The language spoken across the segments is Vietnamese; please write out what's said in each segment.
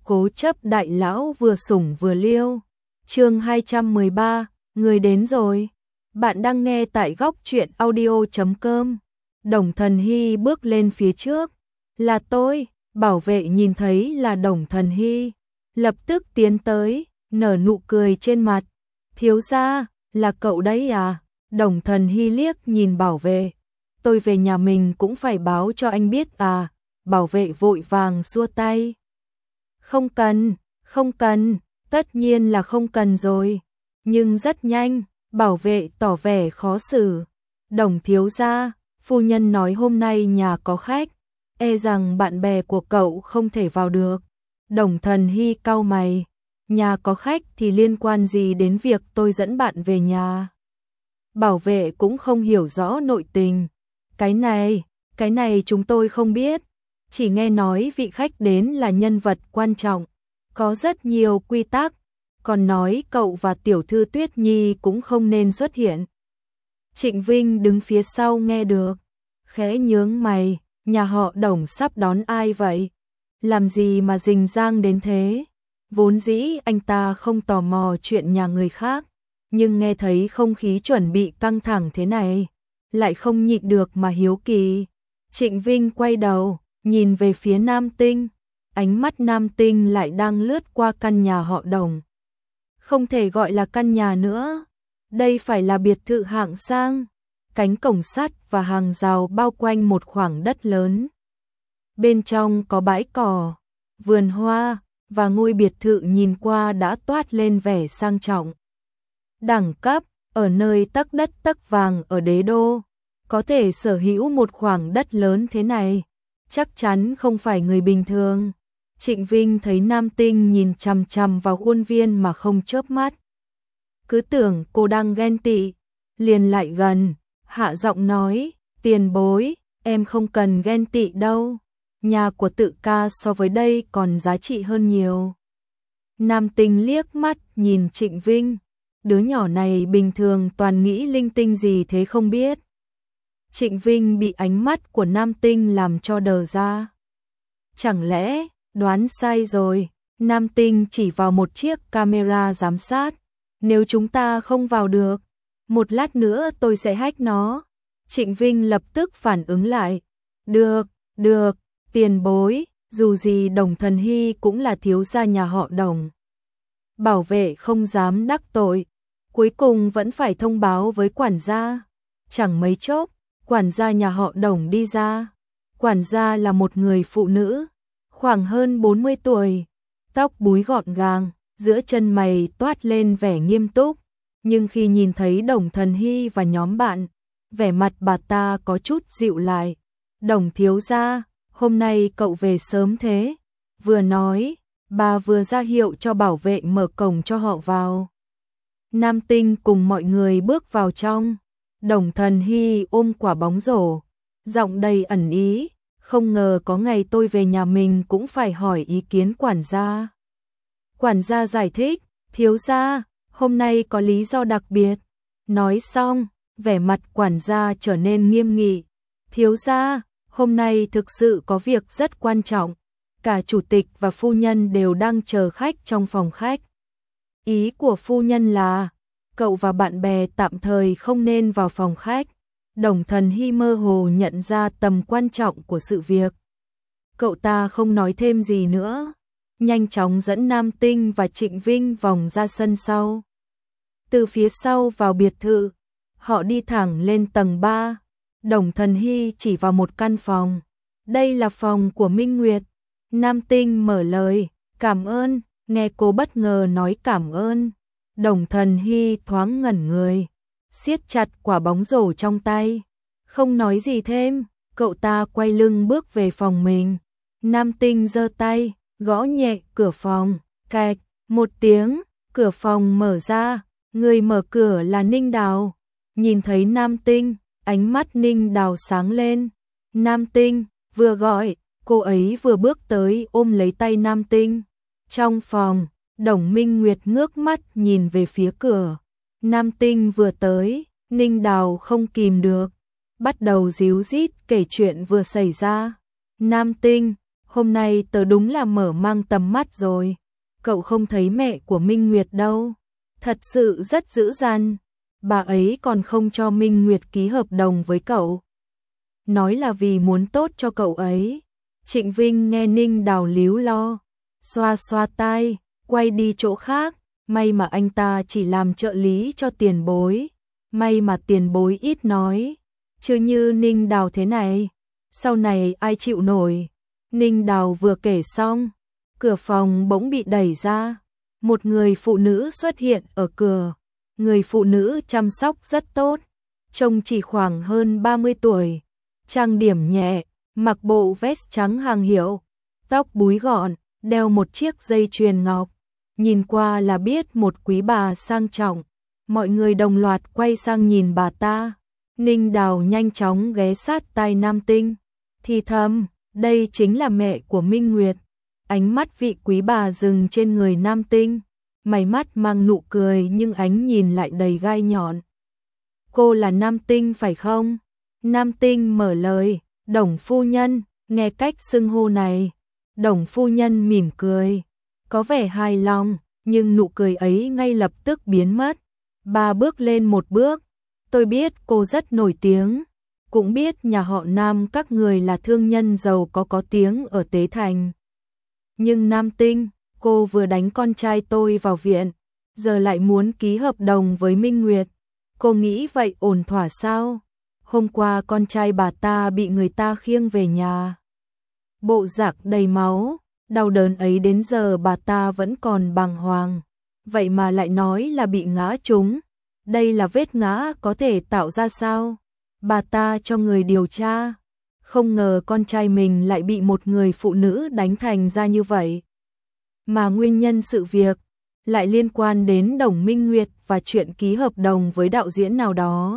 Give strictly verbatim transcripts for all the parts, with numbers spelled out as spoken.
Cố chấp đại lão vừa sủng vừa liêu. Chương hai trăm mười ba, người đến rồi. Bạn đang nghe tại góc truyện audio chấm com. Đồng Thần Hy bước lên phía trước. Là tôi. Bảo vệ nhìn thấy là Đồng Thần Hy, lập tức tiến tới, nở nụ cười trên mặt. Thiếu gia, là cậu đấy à? Đồng Thần Hy liếc nhìn bảo vệ. Tôi về nhà mình cũng phải báo cho anh biết à? Bảo vệ vội vàng xua tay. Không cần, không cần, tất nhiên là không cần rồi. Nhưng rất nhanh, bảo vệ tỏ vẻ khó xử. Đồng thiếu gia, phu nhân nói hôm nay nhà có khách, e rằng bạn bè của cậu không thể vào được. Đồng Thần Hy cau mày, nhà có khách thì liên quan gì đến việc tôi dẫn bạn về nhà? Bảo vệ cũng không hiểu rõ nội tình. Cái này, cái này chúng tôi không biết, chỉ nghe nói vị khách đến là nhân vật quan trọng, có rất nhiều quy tắc, còn nói cậu và tiểu thư Tuyết Nhi cũng không nên xuất hiện. Trịnh Vinh đứng phía sau nghe được, khẽ nhướng mày, nhà họ Đồng sắp đón ai vậy? Làm gì mà rình rang đến thế? Vốn dĩ anh ta không tò mò chuyện nhà người khác, nhưng nghe thấy không khí chuẩn bị căng thẳng thế này, lại không nhịn được mà hiếu kỳ. Trịnh Vinh quay đầu, nhìn về phía Nam Tinh, ánh mắt Nam Tinh lại đang lướt qua căn nhà họ Đồng. Không thể gọi là căn nhà nữa, đây phải là biệt thự hạng sang, cánh cổng sắt và hàng rào bao quanh một khoảng đất lớn. Bên trong có bãi cỏ, vườn hoa, và ngôi biệt thự nhìn qua đã toát lên vẻ sang trọng. Đẳng cấp, ở nơi tấc đất tấc vàng ở đế đô, có thể sở hữu một khoảng đất lớn thế này, chắc chắn không phải người bình thường. Trịnh Vinh thấy Nam Tinh nhìn chằm chằm vào khuôn viên mà không chớp mắt. Cứ tưởng cô đang ghen tị, liền lại gần, hạ giọng nói, tiền bối, em không cần ghen tị đâu, nhà của Tự ca so với đây còn giá trị hơn nhiều. Nam Tinh liếc mắt nhìn Trịnh Vinh, đứa nhỏ này bình thường toàn nghĩ linh tinh gì thế không biết. Trịnh Vinh bị ánh mắt của Nam Tinh làm cho đờ ra. Chẳng lẽ đoán sai rồi? Nam Tinh chỉ vào một chiếc camera giám sát. Nếu chúng ta không vào được, một lát nữa tôi sẽ hack nó. Trịnh Vinh lập tức phản ứng lại. Được, được, tiền bối, dù gì Đồng Thần Hy cũng là thiếu gia nhà họ Đồng. Bảo vệ không dám đắc tội, cuối cùng vẫn phải thông báo với quản gia. Chẳng mấy chốc, quản gia nhà họ Đồng đi ra. Quản gia là một người phụ nữ, khoảng hơn bốn mươi tuổi, tóc búi gọn gàng, giữa chân mày toát lên vẻ nghiêm túc, nhưng khi nhìn thấy Đồng Thần Hy và nhóm bạn, vẻ mặt bà ta có chút dịu lại. Đồng thiếu gia, hôm nay cậu về sớm thế? Vừa nói, bà vừa ra hiệu cho bảo vệ mở cổng cho họ vào. Nam Tinh cùng mọi người bước vào trong. Đồng Thần Hy ôm quả bóng rổ, giọng đầy ẩn ý, không ngờ có ngày tôi về nhà mình cũng phải hỏi ý kiến quản gia. Quản gia giải thích, thiếu gia, hôm nay có lý do đặc biệt. Nói xong, vẻ mặt quản gia trở nên nghiêm nghị. Thiếu gia, hôm nay thực sự có việc rất quan trọng, cả chủ tịch và phu nhân đều đang chờ khách trong phòng khách. Ý của phu nhân là cậu và bạn bè tạm thời không nên vào phòng khách. Đồng Thần Hy mơ hồ nhận ra tầm quan trọng của sự việc. Cậu ta không nói thêm gì nữa, nhanh chóng dẫn Nam Tinh và Trịnh Vinh vòng ra sân sau. Từ phía sau vào biệt thự, họ đi thẳng lên tầng ba. Đồng Thần Hy chỉ vào một căn phòng. Đây là phòng của Minh Nguyệt. Nam Tinh mở lời, cảm ơn. Nghe cô bất ngờ nói cảm ơn, Đồng Thần Hy thoáng ngẩn người, siết chặt quả bóng rổ trong tay, không nói gì thêm. Cậu ta quay lưng bước về phòng mình. Nam Tinh giơ tay, gõ nhẹ cửa phòng, cạch, một tiếng, cửa phòng mở ra, người mở cửa là Ninh Đào. Nhìn thấy Nam Tinh, ánh mắt Ninh Đào sáng lên. Nam Tinh, vừa gọi, cô ấy vừa bước tới ôm lấy tay Nam Tinh. Trong phòng, Đồng Minh Nguyệt ngước mắt nhìn về phía cửa. Nam Tinh vừa tới, Ninh Đào không kìm được, bắt đầu díu dít kể chuyện vừa xảy ra. Nam Tinh, hôm nay tớ đúng là mở mang tầm mắt rồi. Cậu không thấy mẹ của Minh Nguyệt đâu. Thật sự rất dữ dằn. Bà ấy còn không cho Minh Nguyệt ký hợp đồng với cậu. Nói là vì muốn tốt cho cậu ấy. Trịnh Vinh nghe Ninh Đào líu lo, xoa xoa tai, quay đi chỗ khác. May mà anh ta chỉ làm trợ lý cho tiền bối. May mà tiền bối ít nói. Chứ như Ninh Đào thế này, sau này ai chịu nổi. Ninh Đào vừa kể xong, cửa phòng bỗng bị đẩy ra. Một người phụ nữ xuất hiện ở cửa. Người phụ nữ chăm sóc rất tốt, trông chỉ khoảng hơn ba mươi tuổi, trang điểm nhẹ, mặc bộ vest trắng hàng hiệu, tóc búi gọn, đeo một chiếc dây chuyền ngọc. Nhìn qua là biết một quý bà sang trọng. Mọi người đồng loạt quay sang nhìn bà ta. Ninh Đào nhanh chóng ghé sát tai Nam Tinh, thì thầm, đây chính là mẹ của Minh Nguyệt. Ánh mắt vị quý bà dừng trên người Nam Tinh, mày mắt mang nụ cười nhưng ánh nhìn lại đầy gai nhọn. Cô là Nam Tinh phải không? Nam Tinh mở lời, Đồng phu nhân. Nghe cách xưng hô này, Đồng phu nhân mỉm cười, có vẻ hài lòng, nhưng nụ cười ấy ngay lập tức biến mất. Bà bước lên một bước, tôi biết cô rất nổi tiếng, cũng biết nhà họ Nam các người là thương nhân giàu có có tiếng ở Tế Thành. Nhưng Nam Tinh, cô vừa đánh con trai tôi vào viện, giờ lại muốn ký hợp đồng với Minh Nguyệt. Cô nghĩ vậy ổn thỏa sao? Hôm qua con trai bà ta bị người ta khiêng về nhà. Bộ dạng đầy máu, đau đớn ấy đến giờ bà ta vẫn còn bàng hoàng. Vậy mà lại nói là bị ngã trúng. Đây là vết ngã có thể tạo ra sao? Bà ta cho người điều tra. Không ngờ con trai mình lại bị một người phụ nữ đánh thành ra như vậy. Mà nguyên nhân sự việc lại liên quan đến Đồng Minh Nguyệt và chuyện ký hợp đồng với đạo diễn nào đó.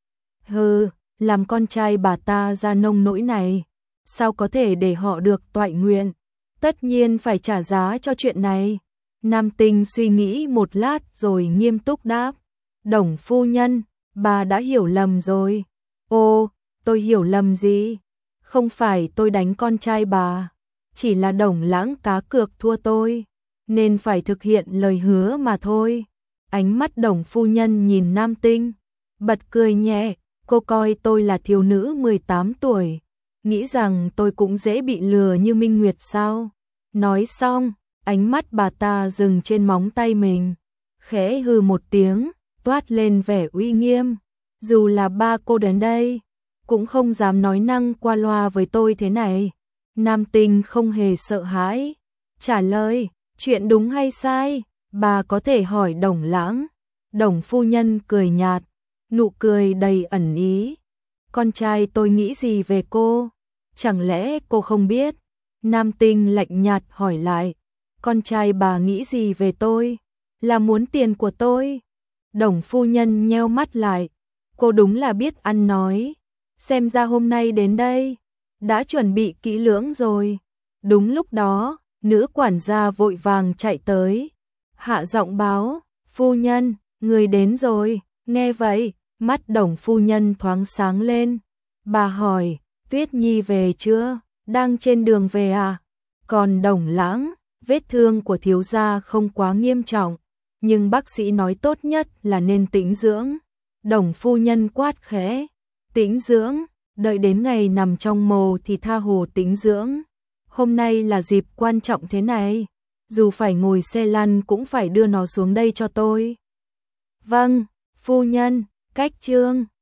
Hừ, làm con trai bà ta ra nông nỗi này, sao có thể để họ được toại nguyện? Tất nhiên phải trả giá cho chuyện này. Nam Tinh suy nghĩ một lát rồi nghiêm túc đáp, Đồng phu nhân, bà đã hiểu lầm rồi. Ô, tôi hiểu lầm gì? Không phải tôi đánh con trai bà, chỉ là Đồng Lãng cá cược thua tôi, nên phải thực hiện lời hứa mà thôi. Ánh mắt Đồng phu nhân nhìn Nam Tinh, bật cười nhẹ, cô coi tôi là thiếu nữ mười tám tuổi, nghĩ rằng tôi cũng dễ bị lừa như Minh Nguyệt sao? Nói xong, ánh mắt bà ta dừng trên móng tay mình, khẽ hừ một tiếng, toát lên vẻ uy nghiêm. Dù là ba cô đến đây, cũng không dám nói năng qua loa với tôi thế này. Nam Tinh không hề sợ hãi, trả lời, chuyện đúng hay sai, bà có thể hỏi Đồng Lãng. Đồng phu nhân cười nhạt, nụ cười đầy ẩn ý. Con trai tôi nghĩ gì về cô? Chẳng lẽ cô không biết? Nam Tinh lạnh nhạt hỏi lại, con trai bà nghĩ gì về tôi? Là muốn tiền của tôi? Đồng phu nhân nheo mắt lại, cô đúng là biết ăn nói. Xem ra hôm nay đến đây, đã chuẩn bị kỹ lưỡng rồi. Đúng lúc đó, nữ quản gia vội vàng chạy tới, hạ giọng báo, phu nhân, người đến rồi. Nghe vậy, mắt Đồng phu nhân thoáng sáng lên. Bà hỏi, Tuyết Nhi về chưa? Đang trên đường về à? Còn Đồng Lãng, vết thương của thiếu gia không quá nghiêm trọng, nhưng bác sĩ nói tốt nhất là nên tĩnh dưỡng. Đồng phu nhân quát khẽ, tĩnh dưỡng, đợi đến ngày nằm trong mồ thì tha hồ tĩnh dưỡng. Hôm nay là dịp quan trọng thế này, dù phải ngồi xe lăn cũng phải đưa nó xuống đây cho tôi. Vâng, phu nhân, cách chương.